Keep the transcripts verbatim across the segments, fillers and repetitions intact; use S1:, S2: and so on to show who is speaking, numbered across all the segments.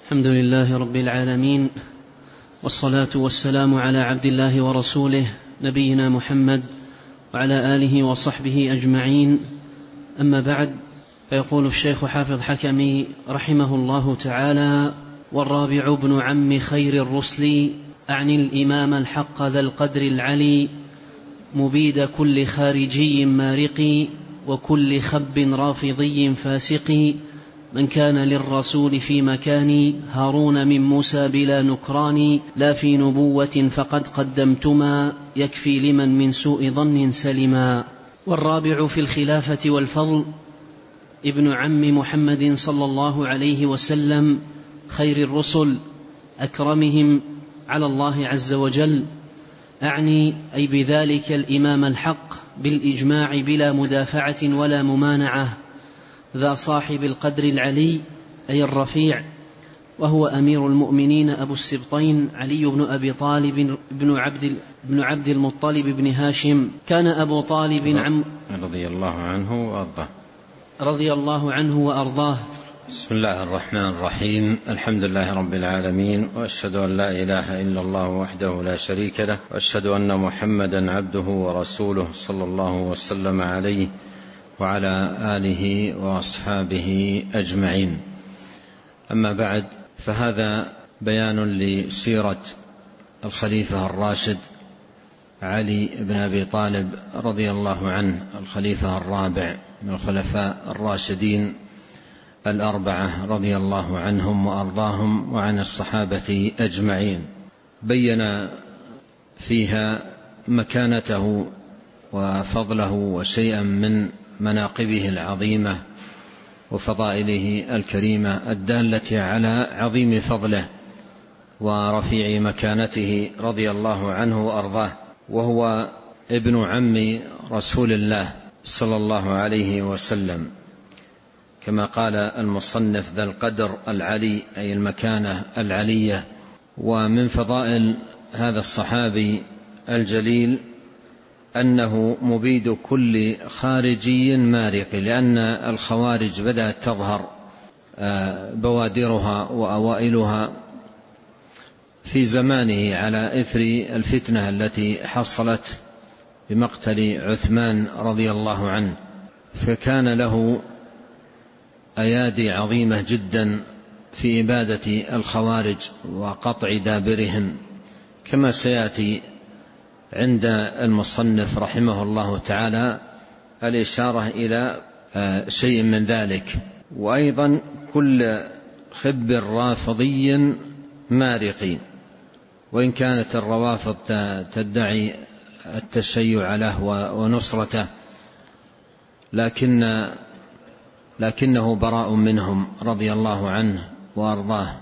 S1: الحمد لله رب العالمين، والصلاة والسلام على عبد الله ورسوله نبينا محمد وعلى آله وصحبه أجمعين. أما بعد، فيقول الشيخ حافظ حكمي رحمه الله تعالى: والرابع ابن عم خير الرسل، أعني الإمام الحق ذا القدر العلي، مبيد كل خارجي مارق، وكل خب رافضي فاسق، من كان للرسول في مكان، هارون من موسى بلا نكران، لا في نبوة فقد قدمتما، يكفي لمن من سوء ظن سلما. والرابع في الخلافة والفضل ابن عم محمد صلى الله عليه وسلم، خير الرسل، أكرمهم على الله عز وجل، أعني أي بذلك الإمام الحق بالإجماع بلا مدافعة ولا ممانعة، ذا صاحب القدر العلي أي الرفيع، وهو أمير المؤمنين أبو السبطين علي بن أبي طالب بن عبد, بن عبد المطلب بن هاشم. كان أبو طالب عم
S2: رضي الله عنه وأرضاه
S1: رضي الله عنه وأرضاه.
S2: بسم الله الرحمن الرحيم. الحمد لله رب العالمين، وأشهد أن لا إله إلا الله وحده لا شريك له، وأشهد أن محمدا عبده ورسوله صلى الله وسلم عليه وعلى آله وأصحابه أجمعين. أما بعد، فهذا بيان لسيرة الخليفة الراشد علي بن أبي طالب رضي الله عنه، الخليفة الرابع من الخلفاء الراشدين الأربعة رضي الله عنهم وأرضاهم وعن الصحابة أجمعين. بين فيها مكانته وفضله وشيئا من مناقبه العظيمة وفضائله الكريمة الدالة على عظيم فضله ورفيع مكانته رضي الله عنه وأرضاه. وهو ابن عم رسول الله صلى الله عليه وسلم، كما قال المصنف ذا القدر العلي أي المكانة العلية. ومن فضائل هذا الصحابي الجليل أنه مبيد كل خارجي مارق، لأن الخوارج بدأت تظهر بوادرها وأوائلها في زمانه على إثر الفتنة التي حصلت بمقتل عثمان رضي الله عنه، فكان له أيادي عظيمة جدا في إبادة الخوارج وقطع دابرهم، كما سيأتي عند المصنف رحمه الله تعالى الإشارة إلى شيء من ذلك. وأيضا كل خب رافضي مارق، وإن كانت الروافض تدعي التشيع له ونصرته، لكن لكنه براء منهم رضي الله عنه وأرضاه،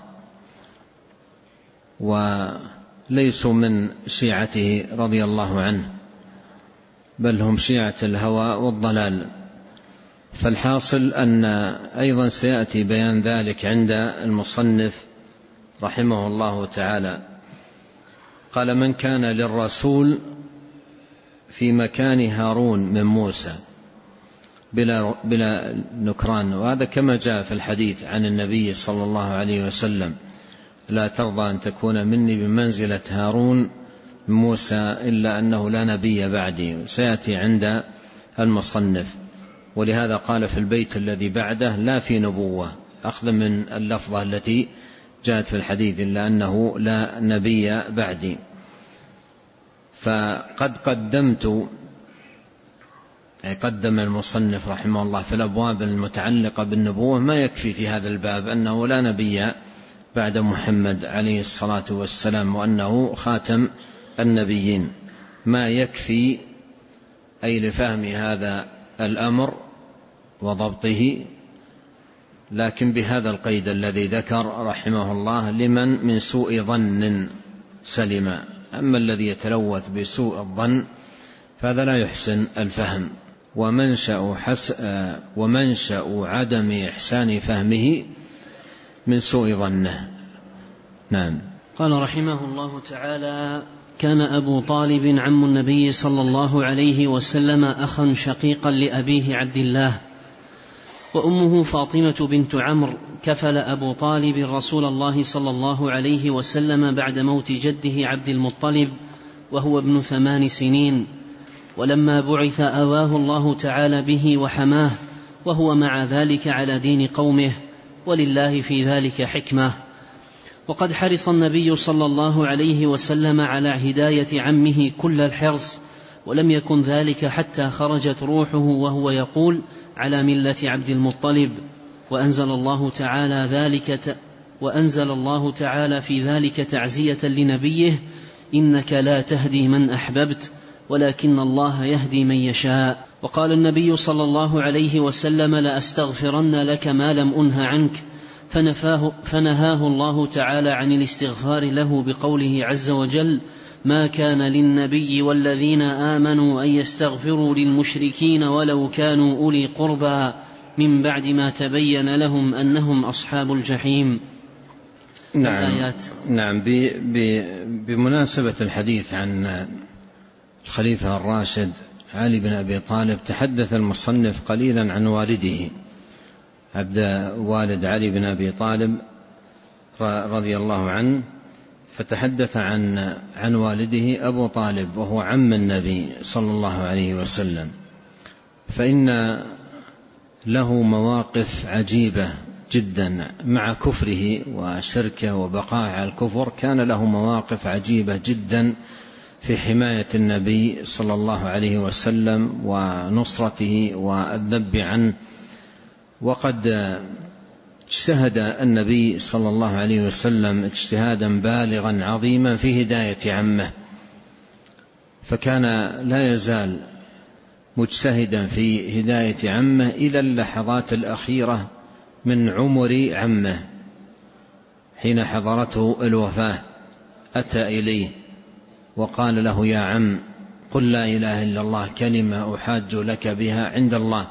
S2: وليسوا من شيعته رضي الله عنه، بل هم شيعة الهوى والضلال. فالحاصل أن أيضا سيأتي بيان ذلك عند المصنف رحمه الله تعالى. قال: من كان للرسول في مكان هارون من موسى بلا, بلا نكران. وهذا كما جاء في الحديث عن النبي صلى الله عليه وسلم: لا ترضى أن تكون مني بمنزلة هارون من موسى إلا أنه لا نبي بعدي. سيأتي عند المصنف. ولهذا قال في البيت الذي بعده: لا في نبوة، أخذ من اللفظة التي جاءت في الحديث إلا أنه لا نبي بعدي. فقد قدمت، أي قدم المصنف رحمه الله في الأبواب المتعلقة بالنبوة ما يكفي في هذا الباب أنه لا نبي بعد محمد عليه الصلاة والسلام، وأنه خاتم النبيين، ما يكفي أي لفهم هذا الأمر وضبطه، لكن بهذا القيد الذي ذكر رحمه الله: لمن من سوء ظن سلم. أما الذي يتلوث بسوء الظن فهذا لا يحسن الفهم، ومنشأ, حس ومنشأ عدم إحسان فهمه من سوء ظنه. نعم.
S1: قال رحمه الله تعالى: كان أبو طالب عم النبي صلى الله عليه وسلم أخا شقيقا لأبيه عبد الله، وأمه فاطمة بنت عمرو كفل أبو طالب رسول الله صلى الله عليه وسلم بعد موت جده عبد المطلب وهو ابن ثمان سنين، ولما بعث آواه الله تعالى به وحماه، وهو مع ذلك على دين قومه، ولله في ذلك حكمة. وقد حرص النبي صلى الله عليه وسلم على هداية عمه كل الحرص، ولم يكن ذلك حتى خرجت روحه وهو يقول على ملة عبد المطلب، وأنزل الله تعالى ذلك ت... وأنزل الله تعالى في ذلك تعزية لنبيه: إنك لا تهدي من أحببت ولكن الله يهدي من يشاء. وقال النبي صلى الله عليه وسلم: لأستغفرن لك ما لم أنه عنك، فنفاه فنهاه الله تعالى عن الاستغفار له بقوله عز وجل: ما كان للنبي والذين آمنوا أن يستغفروا للمشركين ولو كانوا أولي قربى من بعد ما تبين لهم أنهم أصحاب الجحيم.
S2: نعم, الآيات. نعم. بمناسبة الحديث عن الخليفة الراشد علي بن أبي طالب، تحدث المصنف قليلا عن والده عبد والد علي بن أبي طالب رضي الله عنه، فتحدث عن عن والده أبو طالب وهو عم النبي صلى الله عليه وسلم، فإن له مواقف عجيبة جدا مع كفره وشركه وبقاء على الكفر. كان له مواقف عجيبة جدا في حماية النبي صلى الله عليه وسلم ونصرته والذب عنه. وقد اجتهد النبي صلى الله عليه وسلم اجتهادا بالغا عظيما في هداية عمه، فكان لا يزال مجتهدا في هداية عمه إلى اللحظات الأخيرة من عمر عمه. حين حضرته الوفاة أتى إليه وقال له: يا عم، قل لا إله إلا الله كلمة أحاج لك بها عند الله.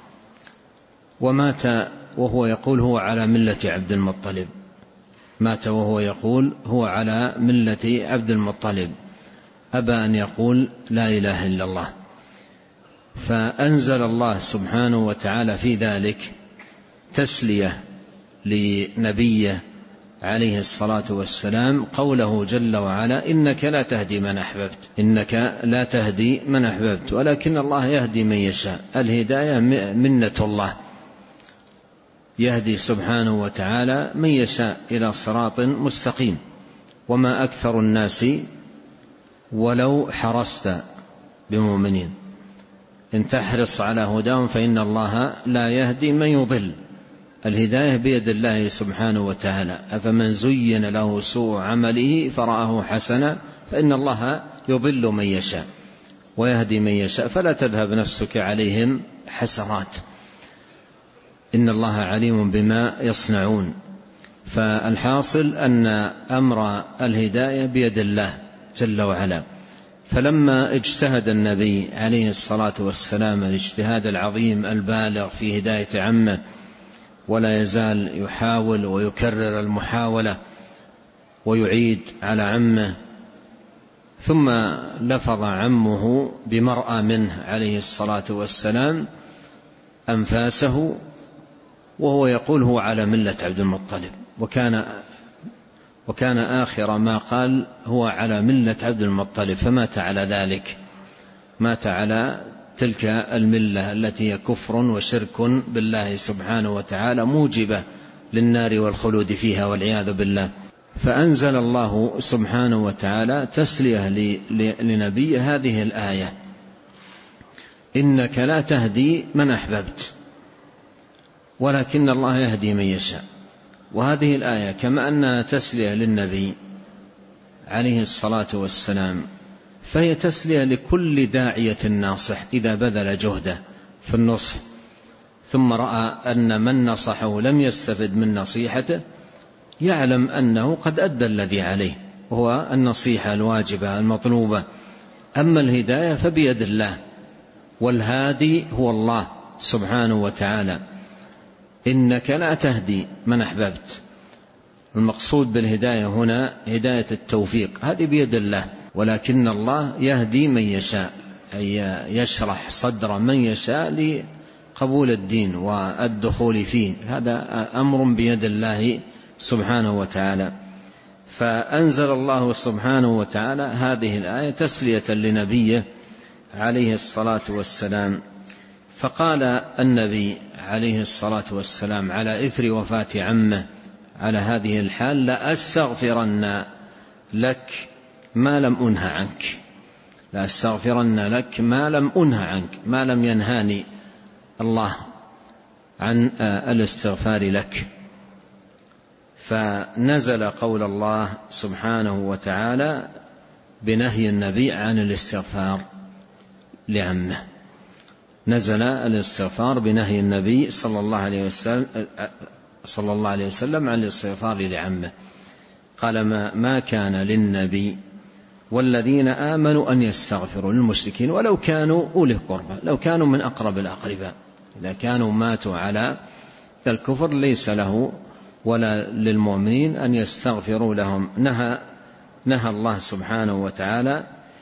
S2: ومات وهو يقول هو على ملة عبد المطلب، مات وهو يقول هو على ملة عبد المطلب، أبى أن يقول لا إله إلا الله. فأنزل الله سبحانه وتعالى في ذلك تسلية لنبيه عليه الصلاة والسلام، قوله جل وعلا: إنك لا تهدي من أحببت إنك لا تهدي من أحببت ولكن الله يهدي من يشاء. الهداية منة الله، يهدي سبحانه وتعالى من يشاء إلى صراط مستقيم. وما أكثر الناس ولو حرصت بمؤمنين، إن تحرص على هداهم فإن الله لا يهدي من يضل. الهداية بيد الله سبحانه وتعالى. أفمن زين له سوء عمله فرآه حسنا فإن الله يضل من يشاء ويهدي من يشاء، فلا تذهب نفسك عليهم حسرات، إن الله عليم بما يصنعون. فالحاصل أن أمر الهداية بيد الله جل وعلا. فلما اجتهد النبي عليه الصلاة والسلام الاجتهاد العظيم البالغ في هداية عمه، ولا يزال يحاول ويكرر المحاولة ويعيد على عمه، ثم لفظ عمه بمرأى منه عليه الصلاة والسلام أنفاسه وهو يقول هو على ملة عبد المطلب، وكان وكان آخر ما قال هو على ملة عبد المطلب، فمات على ذلك، مات على تلك الملة التي هي كفر وشرك بالله سبحانه وتعالى موجبة للنار والخلود فيها والعياذ بالله. فأنزل الله سبحانه وتعالى تسلية لنبي هذه الآية: إنك لا تهدي من أحببت ولكن الله يهدي من يشاء. وهذه الآية كما أنها تسلية للنبي عليه الصلاة والسلام، فهي تسلية لكل داعية ناصح إذا بذل جهده في النصح ثم رأى أن من نصحه لم يستفد من نصيحته، يعلم أنه قد أدى الذي عليه وهو النصيحة الواجبة المطلوبة. أما الهداية فبيد الله، والهادي هو الله سبحانه وتعالى. إنك لا تهدي من أحببت، المقصود بالهداية هنا هداية التوفيق، هذه بيد الله، ولكن الله يهدي من يشاء، أي يشرح صدر من يشاء قبول الدين والدخول فيه، هذا أمر بيد الله سبحانه وتعالى. فأنزل الله سبحانه وتعالى هذه الآية تسلية لنبيه عليه الصلاة والسلام. فقال النبي عليه الصلاة والسلام على إثر وفاة عمه على هذه الحال: لأستغفرن لك ما لم أنه عنك، لأستغفرن لك ما لم أنه عنك، ما لم ينهاني الله عن الاستغفار لك. فنزل قول الله سبحانه وتعالى بنهي النبي عن الاستغفار لعمه، نزل الاستغفار بنهي النبي صلى الله عليه وسلم صلى الله عليه وسلم عن الاستغفار لعمه. قال: ما, ما كان للنبي والذين آمنوا أن يستغفروا للمشركين ولو كانوا أولي قربى، لو كانوا من أقرب الأقرباء، إذا كانوا ماتوا على الكفر ليس له ولا للمؤمنين أن يستغفروا لهم. نهى نهى الله سبحانه وتعالى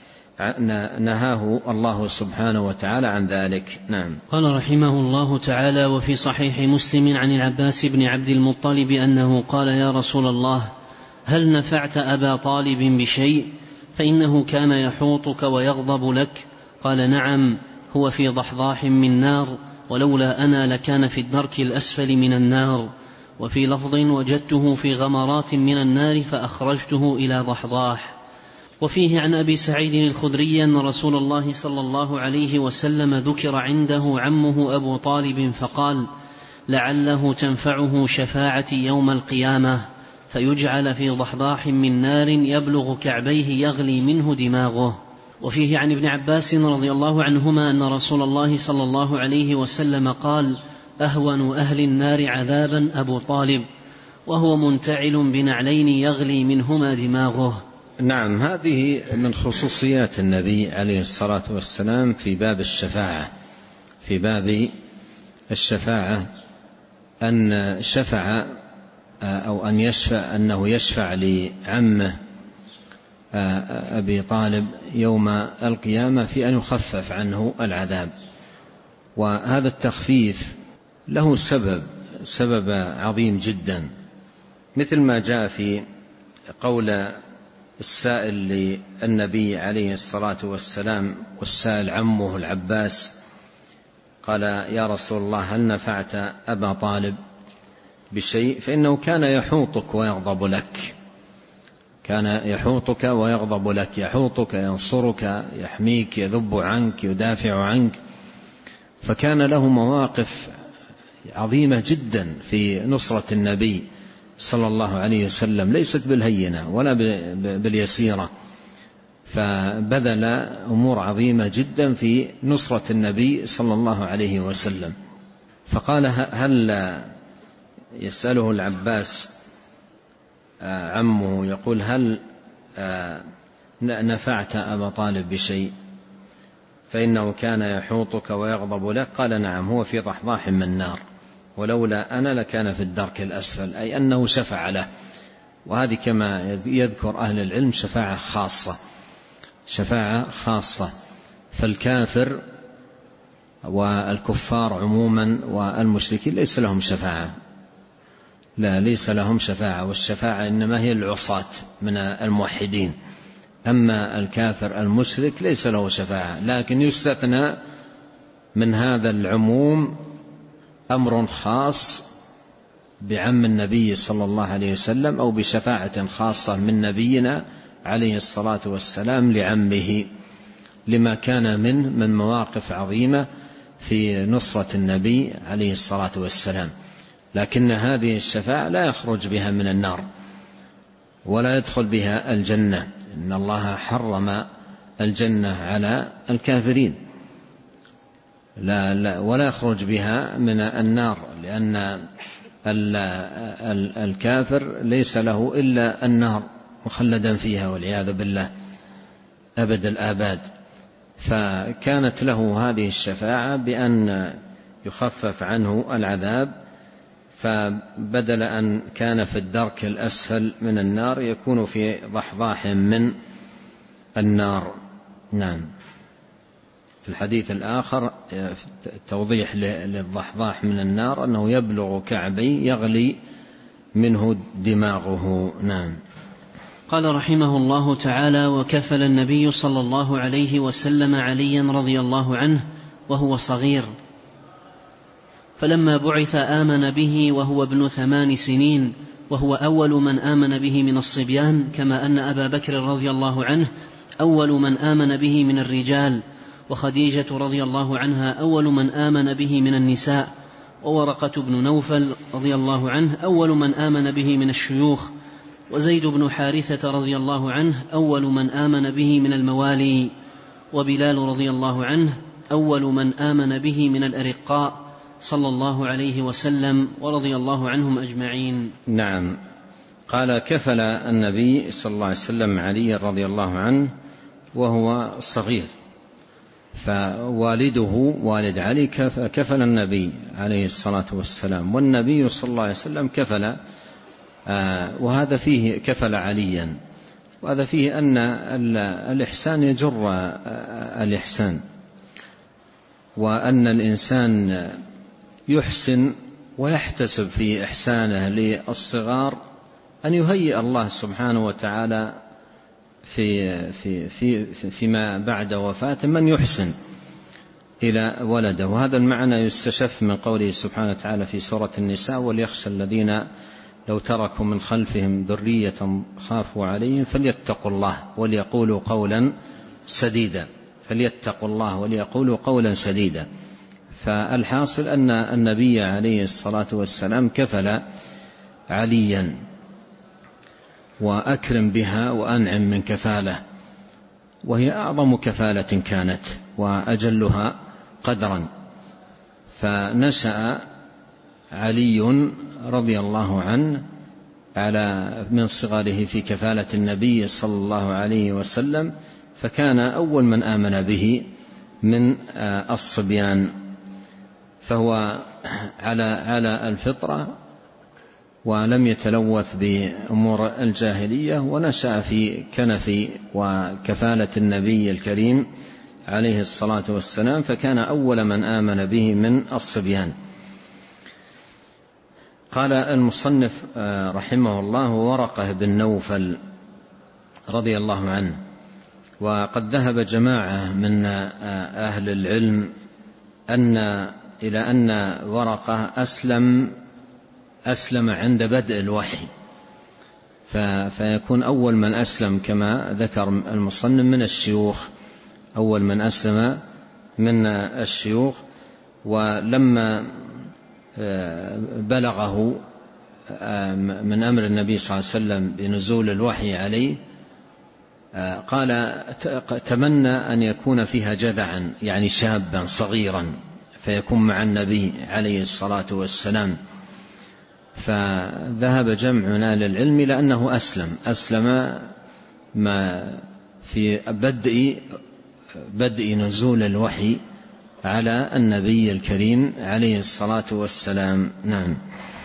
S2: نهاه الله سبحانه وتعالى عن ذلك. نعم.
S1: قال رحمه الله تعالى: وفي صحيح مسلم عن العباس بن عبد المطلب أنه قال: يا رسول الله، هل نفعت أبا طالب بشيء؟ فإنه كان يحوطك ويغضب لك. قال: نعم، هو في ضحضاح من نار، ولولا أنا لكان في الدرك الأسفل من النار. وفي لفظ: وجدته في غمرات من النار فأخرجته إلى ضحضاح. وفيه عن أبي سعيد الخدري أن رسول الله صلى الله عليه وسلم ذكر عنده عمه أبو طالب فقال: لعله تنفعه شفاعتي يوم القيامة، فيجعل في ضحضاح من نار يبلغ كعبيه يغلي منه دماغه. وفيه عن ابن عباس رضي الله عنهما أن رسول الله صلى الله عليه وسلم قال: أهون أهل النار عذابا أبو طالب، وهو منتعل بنعلين يغلي منهما دماغه.
S2: نعم، هذه من خصوصيات النبي عليه الصلاة والسلام في باب الشفاعة. في باب الشفاعة أن شفع أو أن يشفع أنه يشفع لعمه أبي طالب يوم القيامة في أن يخفف عنه العذاب. وهذا التخفيف له سبب سبب عظيم جدا، مثل ما جاء في قول السائل للنبي عليه الصلاة والسلام والسائل عمه العباس، قال: يا رسول الله، هل نفعت أبا طالب بشيء؟ فإنه كان يحوطك ويغضب لك، كان يحوطك ويغضب لك، يحوطك ينصرك يحميك يذب عنك يدافع عنك. فكان له مواقف عظيمة جدا في نصرة النبي صلى الله عليه وسلم، ليست بالهينة ولا باليسيرة، فبذل أمور عظيمة جدا في نصرة النبي صلى الله عليه وسلم. فقال: هل يسأله العباس عمه يقول: هل نفعت أبا طالب بشيء؟ فإنه كان يحوطك ويغضب لك. قال: نعم، هو في ضحضاح من نار، ولولا أنا لكان في الدرك الأسفل، أي أنه شفع له. وهذه كما يذكر أهل العلم شفاعة خاصة، شفاعة خاصة. فالكافر والكفار عموما والمشركين ليس لهم شفاعة، لا ليس لهم شفاعة، والشفاعة إنما هي العصاة من الموحدين. أما الكافر المشرك ليس له شفاعة، لكن يستثنى من هذا العموم أمر خاص بعم النبي صلى الله عليه وسلم أو بشفاعة خاصة من نبينا عليه الصلاة والسلام لعمه، لما كان منه من مواقف عظيمة في نصرة النبي عليه الصلاة والسلام. لكن هذه الشفاعة لا يخرج بها من النار ولا يدخل بها الجنة، إن الله حرم الجنة على الكافرين، لا لا ولا يخرج بها من النار، لأن الكافر ليس له إلا النار مخلدا فيها والعياذ بالله أبد الآباد. فكانت له هذه الشفاعة بأن يخفف عنه العذاب، فبدل أن كان في الدرك الأسفل من النار يكون في ضحضاح من النار. نعم. في الحديث الآخر: توضيح للضحضاح من النار أنه يبلغ كعبي يغلي منه دماغه. نعم.
S1: قال رحمه الله تعالى: وكفل النبي صلى الله عليه وسلم عليا رضي الله عنه وهو صغير، فلما بعث آمن به وهو ابن ثمان سنين، وهو أول من آمن به من الصبيان، كما أن أبا بكر رضي الله عنه أول من آمن به من الرجال، وخديجة رضي الله عنها أول من آمن به من النساء، وورقة بن نوفل رضي الله عنه أول من آمن به من الشيوخ، وزيد بن حارثة رضي الله عنه أول من آمن به من الموالي، وبلال رضي الله عنه أول من آمن به من الأرقاء صلى الله عليه وسلم، ورضي الله عنهم أجمعين.
S2: نعم. قال: كفل النبي صلى الله عليه وسلم علي رضي الله عنه وهو صغير، فوالده والد علي كفل النبي عليه الصلاة والسلام، والنبي صلى الله عليه وسلم كفل، وهذا فيه كفل عليا، وهذا فيه أن الإحسان يجر الإحسان، وأن الإنسان يحسن ويحتسب في إحسانه للصغار أن يهيئ الله سبحانه وتعالى في في في فيما بعد وفاته من يحسن إلى ولده. وهذا المعنى يستشف من قوله سبحانه وتعالى في سورة النساء: وليخشى الذين لو تركوا من خلفهم ذرية خافوا عليهم فليتقوا الله وليقولوا قولا سديدا فليتقوا الله وليقولوا قولا سديدا. فالحاصل أن النبي عليه الصلاة والسلام كفل عليا، وأكرم بها وأنعم من كفالة، وهي أعظم كفالة كانت وأجلها قدرا. فنشأ علي رضي الله عنه على من صغره في كفالة النبي صلى الله عليه وسلم، فكان أول من آمن به من الصبيان، فهو على على الفطرة ولم يتلوث بأمور الجاهلية، ونشأ في كنف وكفالة النبي الكريم عليه الصلاة والسلام، فكان أول من آمن به من الصبيان. قال المصنف رحمه الله: ورقة بن نوفل رضي الله عنه. وقد ذهب جماعة من أهل العلم أن إلى أن ورقة أسلم أسلم عند بدء الوحي، فيكون أول من أسلم كما ذكر المصنف من الشيوخ، أول من أسلم من الشيوخ. ولما بلغه من أمر النبي صلى الله عليه وسلم بنزول الوحي عليه قال: تمنى أن يكون فيها جذعا، يعني شابا صغيرا، فيكون مع النبي عليه الصلاة والسلام. فذهب جمع من أهل العلم إلى أنه أسلم أسلم ما في بدء بدء نزول الوحي على النبي الكريم عليه الصلاة والسلام. نعم.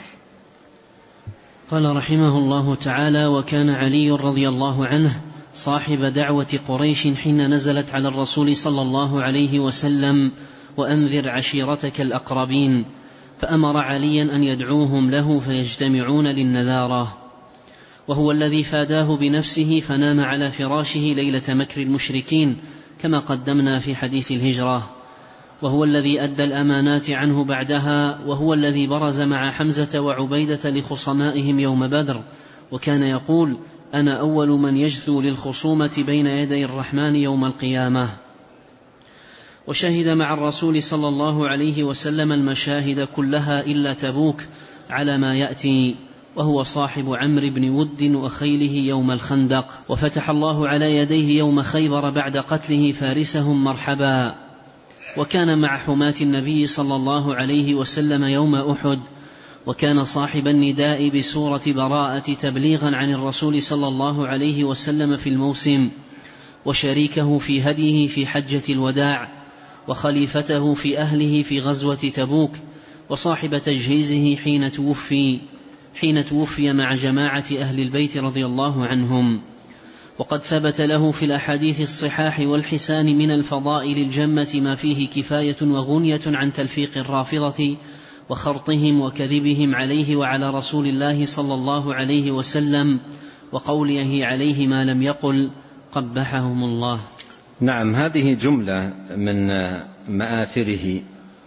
S1: قال رحمه الله تعالى: وكان علي رضي الله عنه صاحب دعوة قريش حين نزلت على الرسول صلى الله عليه وسلم: وأنذر عشيرتك الأقربين، فأمر عليا أن يدعوهم له فيجتمعون للنذارة، وهو الذي فاداه بنفسه فنام على فراشه ليلة مكر المشركين كما قدمنا في حديث الهجرة، وهو الذي أدى الأمانات عنه بعدها، وهو الذي برز مع حمزة وعبيدة لخصمائهم يوم بدر، وكان يقول: أنا أول من يجثو للخصومة بين يدي الرحمن يوم القيامة. وشهد مع الرسول صلى الله عليه وسلم المشاهد كلها إلا تبوك على ما يأتي، وهو صاحب عمرو بن ود وخيله يوم الخندق، وفتح الله على يديه يوم خيبر بعد قتله فارسهم مرحبا. وكان مع حماة النبي صلى الله عليه وسلم يوم أحد، وكان صاحب النداء بسورة براءة تبليغا عن الرسول صلى الله عليه وسلم في الموسم، وشريكه في هديه في حجة الوداع، وخليفته في أهله في غزوة تبوك، وصاحب تجهيزه حين توفي حين توفي مع جماعة أهل البيت رضي الله عنهم. وقد ثبت له في الأحاديث الصحاح والحسان من الفضائل الجمة ما فيه كفاية وغنية عن تلفيق الرافضة وخرطهم وكذبهم عليه وعلى رسول الله صلى الله عليه وسلم وقوله عليه ما لم يقل قبحهم الله.
S2: نعم، هذه جملة من مآثره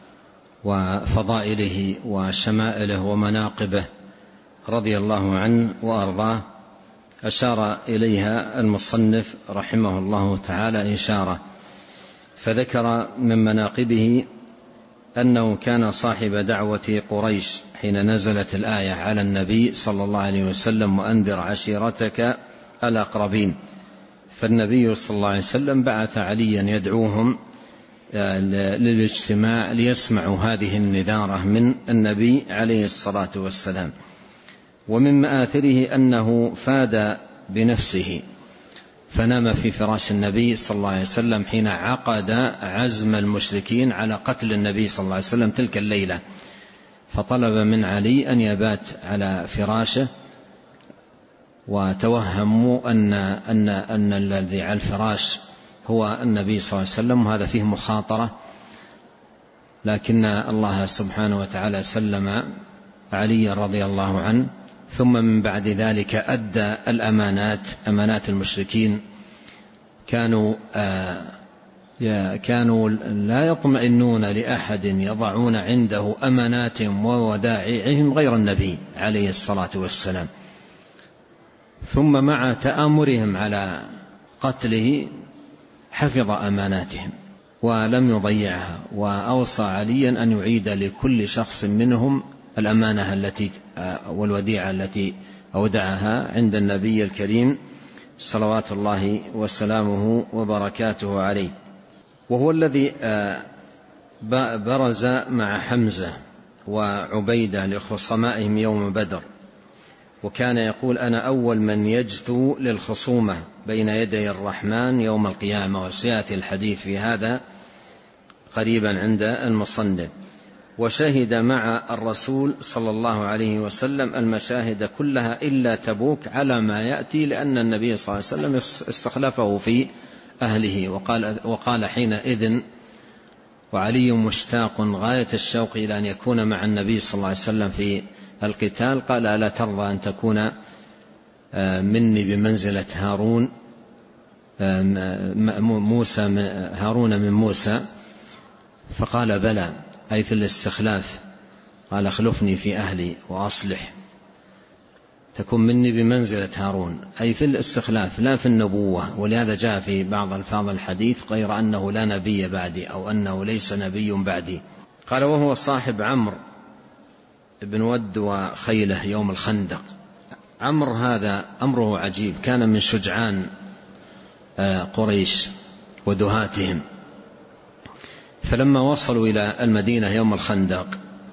S2: وفضائله وشمائله ومناقبه رضي الله عنه وأرضاه، أشار إليها المصنف رحمه الله تعالى إشارة، فذكر من مناقبه أنه كان صاحب دعوة قريش حين نزلت الآية على النبي صلى الله عليه وسلم وأنذر عشيرتك الأقربين، فالنبي صلى الله عليه وسلم بعث عليا يدعوهم للاجتماع ليسمعوا هذه النذارة من النبي عليه الصلاة والسلام. ومن مآثره أنه فاد بنفسه فنام في فراش النبي صلى الله عليه وسلم حين عقد عزم المشركين على قتل النبي صلى الله عليه وسلم تلك الليلة، فطلب من علي أن يبات على فراشه، وتوهموا أن, أن, أن الذي على الفراش هو النبي صلى الله عليه وسلم، وهذا فيه مخاطرة، لكن الله سبحانه وتعالى سلم علي رضي الله عنه. ثم من بعد ذلك أدى الأمانات، أمانات المشركين، كانوا آه كانوا لا يطمئنون لأحد يضعون عنده أماناتهم وودائعهم غير النبي عليه الصلاة والسلام. ثم مع تآمرهم على قتله حفظ أماناتهم ولم يضيعها، وأوصى عليا أن يعيد لكل شخص منهم الأمانة التي والوديعة التي أودعها عند النبي الكريم صلوات الله وسلامه وبركاته عليه. وهو الذي برز مع حمزة وعبيدة لخصمائهم يوم بدر، وكان يقول أنا أول من يجثو للخصومة بين يدي الرحمن يوم القيامة، وسيأتي الحديث في هذا قريبا عند المصنف. وشهد مع الرسول صلى الله عليه وسلم المشاهد كلها إلا تبوك على ما يأتي، لأن النبي صلى الله عليه وسلم استخلفه في أهله، وقال, وقال حينئذ وعلي مشتاق غاية الشوق إلى أن يكون مع النبي صلى الله عليه وسلم في القتال، قال ألا ترضى أن تكون مني بمنزلة هارون موسى هارون من موسى؟ فقال بلى، أي في الاستخلاف، قال اخلفني في أهلي وأصلح، تكون مني بمنزلة هارون، أي في الاستخلاف لا في النبوة. ولهذا جاء في بعض الفاظ الحديث غير أنه لا نبي بعدي، أو أنه ليس نبي بعدي. قال وهو صاحب عمرو بن ود وخيله يوم الخندق. عمرو هذا أمره عجيب، كان من شجعان قريش ودهاتهم، فلما وصلوا إلى المدينة يوم الخندق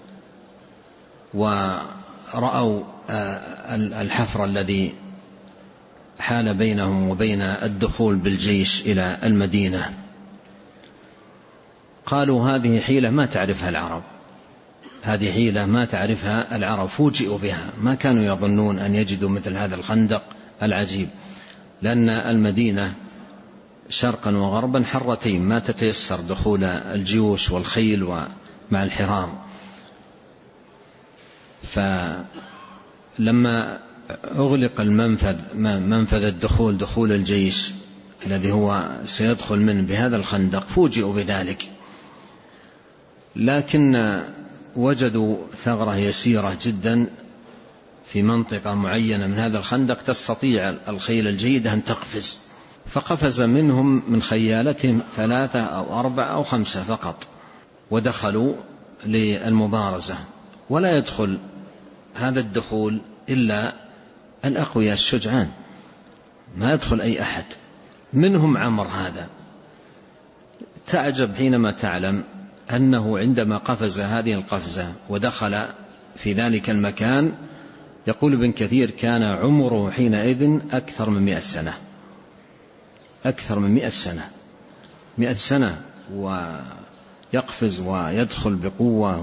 S2: ورأوا الحفر الذي حال بينهم وبين الدخول بالجيش إلى المدينة، قالوا هذه حيلة ما تعرفها العرب، هذه حيلة ما تعرفها العرب، فوجئوا بها، ما كانوا يظنون أن يجدوا مثل هذا الخندق العجيب، لأن المدينة شرقا وغربا حرتين، ما تتيسر دخول الجيوش والخيل ومع الحرار. فلما أغلق المنفذ، منفذ الدخول، دخول الجيش الذي هو سيدخل منه بهذا الخندق، فوجئوا بذلك، لكن وجدوا ثغرة يسيرة جدا في منطقة معينة من هذا الخندق تستطيع الخيل الجيدة أن تقفز، فقفز منهم من خيالتهم ثلاثة أو أربعة أو خمسة فقط، ودخلوا للمبارزة. ولا يدخل هذا الدخول إلا الأقوياء الشجعان، ما يدخل أي أحد، منهم عمرو هذا. تعجب حينما تعلم أنه عندما قفز هذه القفزة ودخل في ذلك المكان، يقول ابن كثير كان عمره حينئذ أكثر من مئة سنة، أكثر من مئة سنة، مئة سنة ويقفز ويدخل بقوة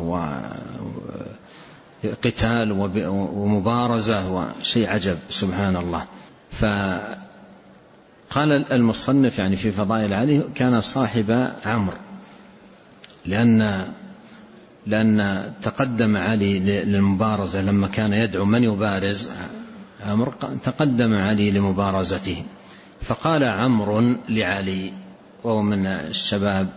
S2: وقتال ومبارزة وشيء عجب سبحان الله. قال المصنف يعني في فضائل علي كان صاحب عمرو، لأن لأن تقدم علي للمبارزة لما كان يدعو من يبارز عمرو، تقدم علي لمبارزته، فقال عمرو لعلي وهو من الشباب،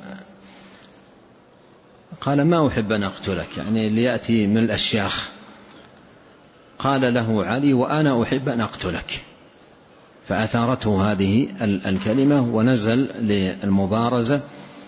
S2: قال ما أحب أن أقتلك، يعني ليأتي من الأشياخ، قال له علي وأنا أحب أن أقتلك، فأثارته هذه الكلمة ونزل للمبارزة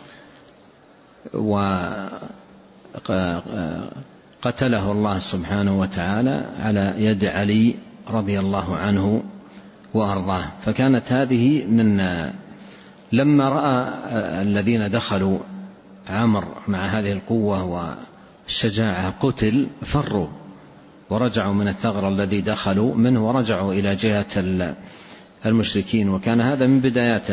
S2: وقتله الله سبحانه وتعالى على يد علي رضي الله عنه وأرضاه. فكانت هذه من لما رأى الذين دخلوا عمرو مع هذه القوة والشجاعة قتل فروا ورجعوا من الثغر الذي دخلوا منه ورجعوا إلى جهة المشركين، وكان هذا من بدايات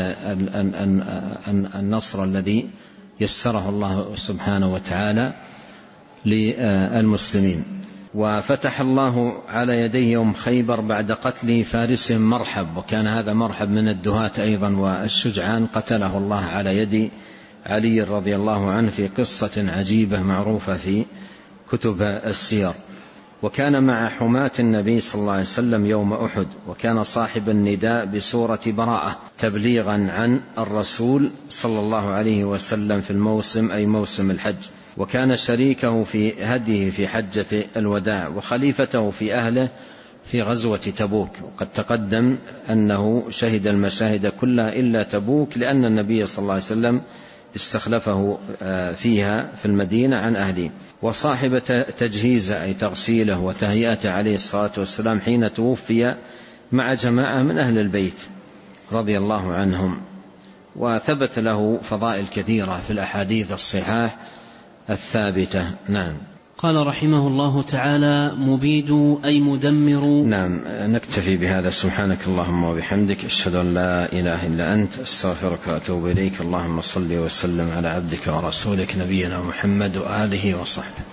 S2: النصر الذي يسره الله سبحانه وتعالى للمسلمين. وفتح الله على يديه يوم خيبر بعد قتل فارسهم مرحب، وكان هذا مرحب من الدهاة أيضا والشجعان، قتله الله على يد علي رضي الله عنه في قصة عجيبة معروفة في كتب السير. وكان مع حماة النبي صلى الله عليه وسلم يوم أحد، وكان صاحب النداء بسورة براءة تبليغا عن الرسول صلى الله عليه وسلم في الموسم أي موسم الحج، وكان شريكه في هديه في حجة الوداع وخليفته في أهله في غزوة تبوك. وقد تقدم أنه شهد المشاهد كلها إلا تبوك، لأن النبي صلى الله عليه وسلم استخلفه فيها في المدينة عن أهله. وصاحب تجهيزه أي تغسيله وتهيئته عليه الصلاة والسلام حين توفي مع جماعة من أهل البيت رضي الله عنهم. وثبت له فضائل كثيرة في الأحاديث الصحاح الثابتة. نعم.
S1: قال رحمه الله تعالى: مبيد أي مدمر.
S2: نعم، نكتفي بهذا. سبحانك اللهم وبحمدك، أشهد أن لا إله إلا أنت، أستغفرك وأتوب إليك. اللهم صل وسلم على عبدك ورسولك نبينا محمد وآله وصحبه.